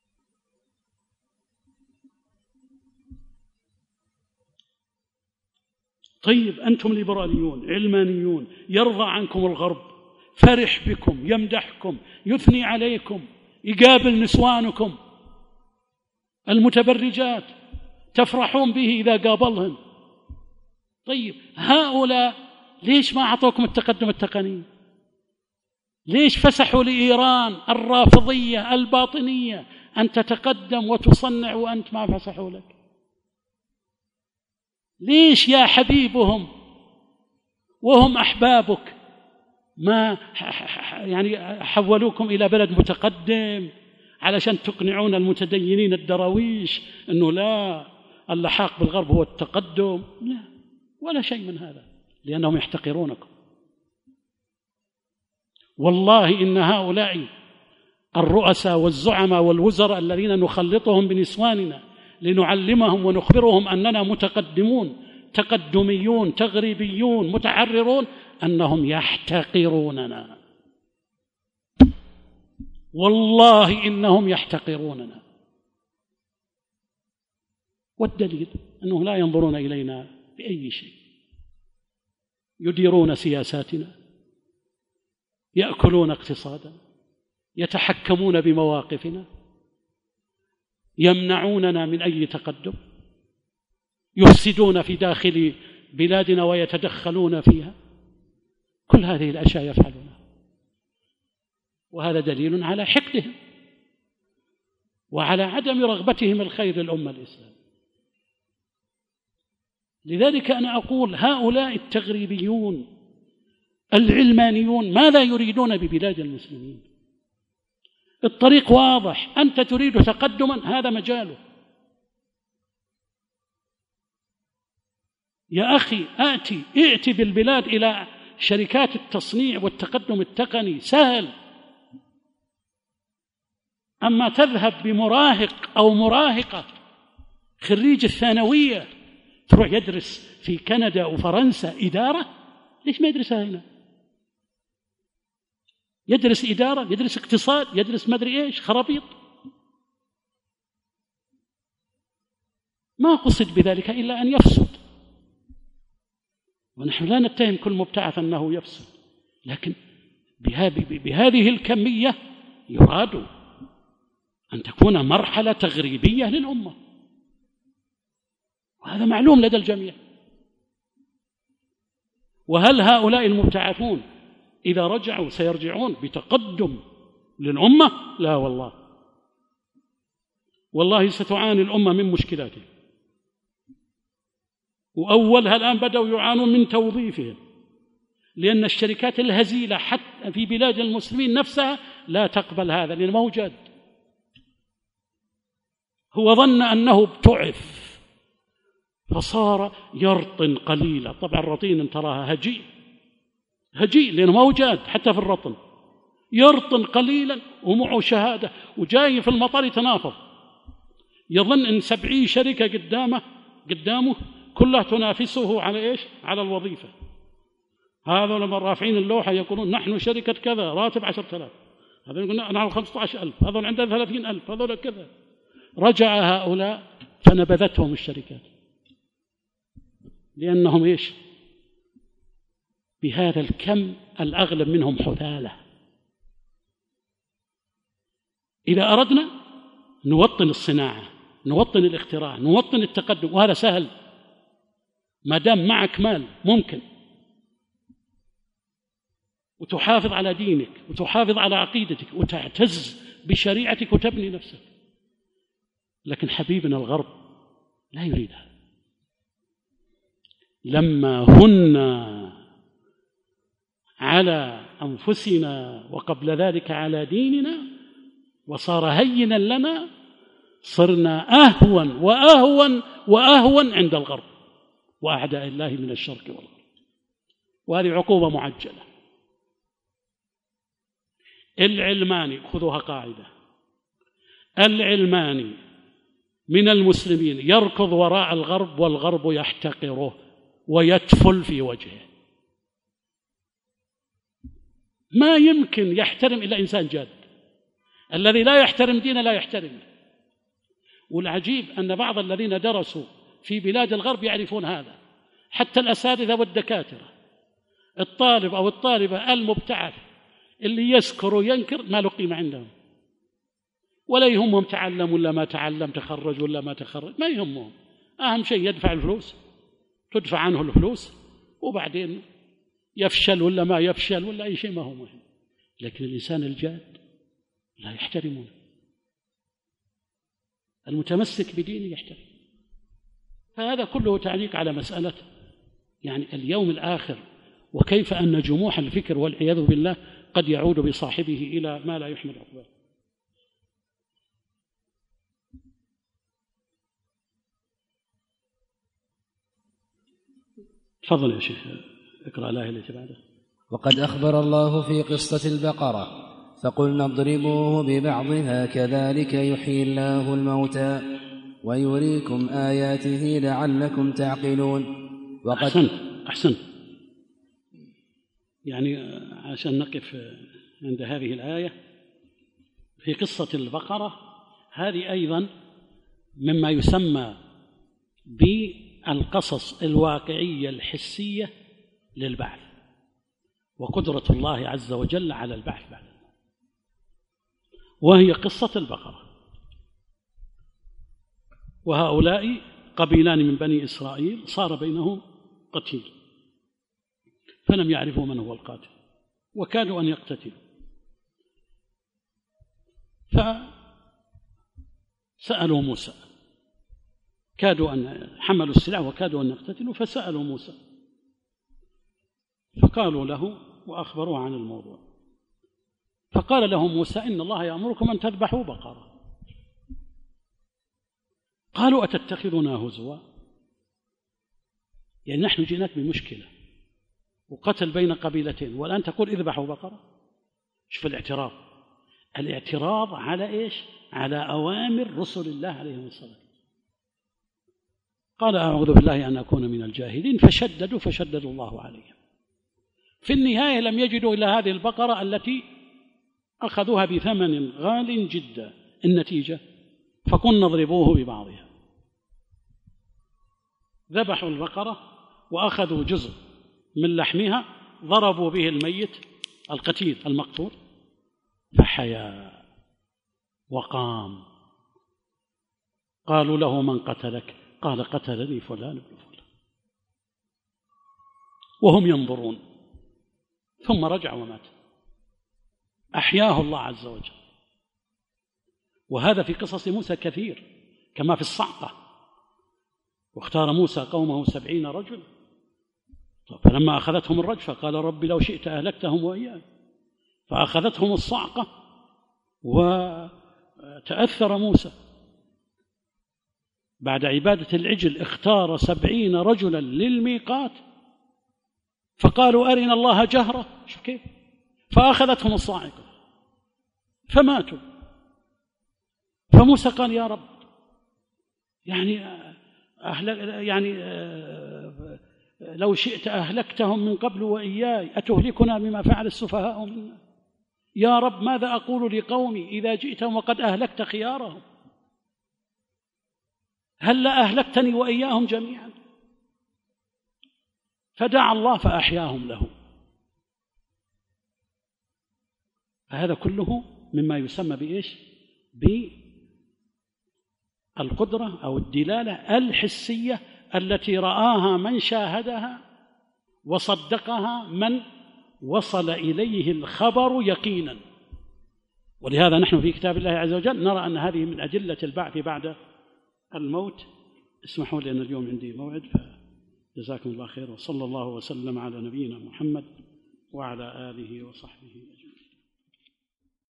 طيب أنتم ليبراليون علمانيون، يرضى عنكم الغرب، فرح بكم، يمدحكم، يثني عليكم، يقابل نسوانكم المتبرجات، تفرحون به إذا قابلهم. طيب هؤلاء ليش ما أعطوكم التقدم التقني؟ ليش فسحوا لإيران الرافضية الباطنية أن تتقدم وتصنع وأنت ما فسحوا لك؟ ليش يا حبيبهم وهم أحبابك ما يعني حولوكم إلى بلد متقدم علشان تقنعون المتدينين الدراويش أنه لا، اللحاق بالغرب هو التقدم؟ لا، ولا شيء من هذا، لأنهم يحتقرونكم. والله إن هؤلاء الرؤساء والزعماء والوزراء الذين نخلطهم بنسواننا لنعلمهم ونخبرهم أننا متقدمون تقدميون تغريبيون متحررون، أنهم يحتقروننا. والله إنهم يحتقروننا. والدليل أنهم لا ينظرون إلينا بأي شيء، يديرون سياساتنا، يأكلون اقتصادا، يتحكمون بمواقفنا، يمنعوننا من أي تقدم، يفسدون في داخل بلادنا ويتدخلون فيها. كل هذه الأشياء يفعلونها، وهذا دليل على حقدهم وعلى عدم رغبتهم الخير للأمة الإسلامية. لذلك أنا أقول هؤلاء التغريبيون العلمانيون ماذا يريدون ببلاد المسلمين؟ الطريق واضح، أنت تريد تقدما، هذا مجاله. يا أخي ائتي بالبلاد إلى شركات التصنيع والتقدم التقني، سهل. أما تذهب بمراهق أو مراهقة خريج الثانوية تروح يدرس في كندا وفرنسا إدارة، ليش ما يدرسها هنا؟ يدرس إدارة، يدرس اقتصاد، يدرس مدري إيش، خرابيط. ما قصد بذلك إلا أن يفسد، ونحن لا نتهم كل مبتعث أنه يفسد، لكن بهذه الكمية يراد أن تكون مرحلة تغريبية للأمة، وهذا معلوم لدى الجميع. وهل هؤلاء المبتعثون إذا رجعوا سيرجعون بتقدم للأمة؟ لا والله، والله ستعاني الأمة من مشكلاته، وأولها الآن بدأوا يعانون من توظيفهم، لأن الشركات الهزيلة حتى في بلاد المسلمين نفسها لا تقبل هذا، لأنه موجود. هو ظن أنه ابتعث فصار يرطن قليلا. طبعا الرطين تراها هجيء لأنه موجود حتى في الرطن، يرطن قليلا ومعه شهادة، وجاي في المطار يتنافض، يظن أن 70 شركة قدامه كلها تنافسه على إيش؟ على الوظيفة. هذا لما رافعين اللوحة يقولون نحن شركة كذا، راتب 10,000، هذا يقول نحن 15,000، هذول عندنا 30,000، هذول كذا. رجع هؤلاء فنبذتهم الشركات، لأنهم إيش؟ بهذا الكم الأغلب منهم حثالة. إذا أردنا نوطن الصناعة، نوطن الاختراع، نوطن التقدم، وهذا سهل ما دام معك مال، ممكن، وتحافظ على دينك وتحافظ على عقيدتك وتعتز بشريعتك وتبني نفسك. لكن حبيبنا الغرب لا يريد هذا. لما هن على أنفسنا وقبل ذلك على ديننا وصار هينا لنا، صرنا أهون وأهون وأهون عند الغرب وأعداء الله من الشرق والغرب، وهذه عقوبة معجلة. العلماني، خذوها قاعدة، العلماني من المسلمين يركض وراء الغرب والغرب يحتقره ويتفل في وجهه، ما يمكن يحترم إلا إنسان جاد. الذي لا يحترم دينه لا يحترمه. والعجيب أن بعض الذين درسوا في بلاد الغرب يعرفون هذا، حتى الأساتذة والدكاترة. الطالب أو الطالبة المبتعث اللي يسكر وينكر ما له قيمة عندهم، ولا يهمهم تعلم ولا ما تعلم، تخرج ولا ما تخرج، ما يهمهم. أهم شيء يدفع الفلوس، تدفع عنه الفلوس، وبعدين يفشل ولا ما يفشل ولا أي شيء ما هو مهم. لكن الإنسان الجاد لا يحترمونه، المتمسك بدينه يحترم. فهذا كله تعليق على مسألة يعني اليوم الآخر، وكيف أن جموح الفكر والعياذ بالله قد يعود بصاحبه إلى ما لا يحمد عقباه. تفضل يا شيخ، اقرأ الآية التي بعدها. وقد أخبر الله في قصة البقرة فقلنا اضربوه ببعضها كذلك يحيي الله الموتى ويريكم آياته لعلكم تعقلون. أحسنت. يعني عشان نقف عند هذه الآية في قصة البقرة، هذه أيضا مما يسمى بالقصص الواقعية الحسية للبعث وقدرة الله عز وجل على البعث بعد، وهي قصة البقرة. وهؤلاء قبيلان من بني إسرائيل صار بينهم قتيل، فلم يعرفوا من هو القاتل وكادوا أن يقتتلوا، فسألوا موسى، كادوا أن حملوا السلاح وكادوا أن يقتتلوا، فسألوا موسى فقالوا له وأخبروه عن الموضوع، فقال لهم موسى إن الله يأمركم أن تذبحوا بقرة. قالوا أتتخذنا هزوا؟ يعني نحن جئناك بمشكلة وقتل بين قبيلتين والآن تقول اذبحوا بقرة؟ شوف الاعتراض على إيش؟ على أوامر رسل الله عليهم الصلاة. قال أعوذ بالله أن أكون من الجاهلين، فشددوا الله عليهم. في النهاية لم يجدوا إلا هذه البقرة التي أخذوها بثمن غال جدا. النتيجة فقلنا اضربوه ببعضها. ذبحوا البقرة وأخذوا جزء من لحمها ضربوا به الميت القتيل المقتول فحيا وقام. قالوا له من قتلك؟ قال قتلني فلان بن فلان، وهم ينظرون. ثم رجع ومات، أحياه الله عز وجل. وهذا في قصص موسى كثير، كما في الصعقة، واختار موسى قومه 70 رجل، فلما أخذتهم الرجفة قال رب لو شئت أهلكتهم وإياي، فأخذتهم الصعقة وتأثر موسى بعد عبادة العجل، اختار 70 رجلا للميقات، فقالوا أرنا الله جهرة، شوف كيف، فأخذتهم الصاعقة فماتوا. فموسى قال يا رب يعني لو شئت أهلكتهم من قبل وإياي، أتهلكنا بما فعل السفهاء منا؟ يا رب ماذا أقول لقومي إذا جئتهم وقد أهلكت خيارهم؟ هل لا أهلكتني وإياهم جميعا؟ فدعا الله فأحياهم له. فهذا كله مما يسمى بإيش؟ بالقدرة أو الدلالة الحسية التي رآها من شاهدها وصدقها من وصل إليه الخبر يقينا. ولهذا نحن في كتاب الله عز وجل نرى أن هذه من أدلة البعث بعد الموت. اسمحوا لي أن اليوم عندي موعد، فجزاكم الله خير، وصلى الله وسلم على نبينا محمد وعلى آله وصحبه أجمعين.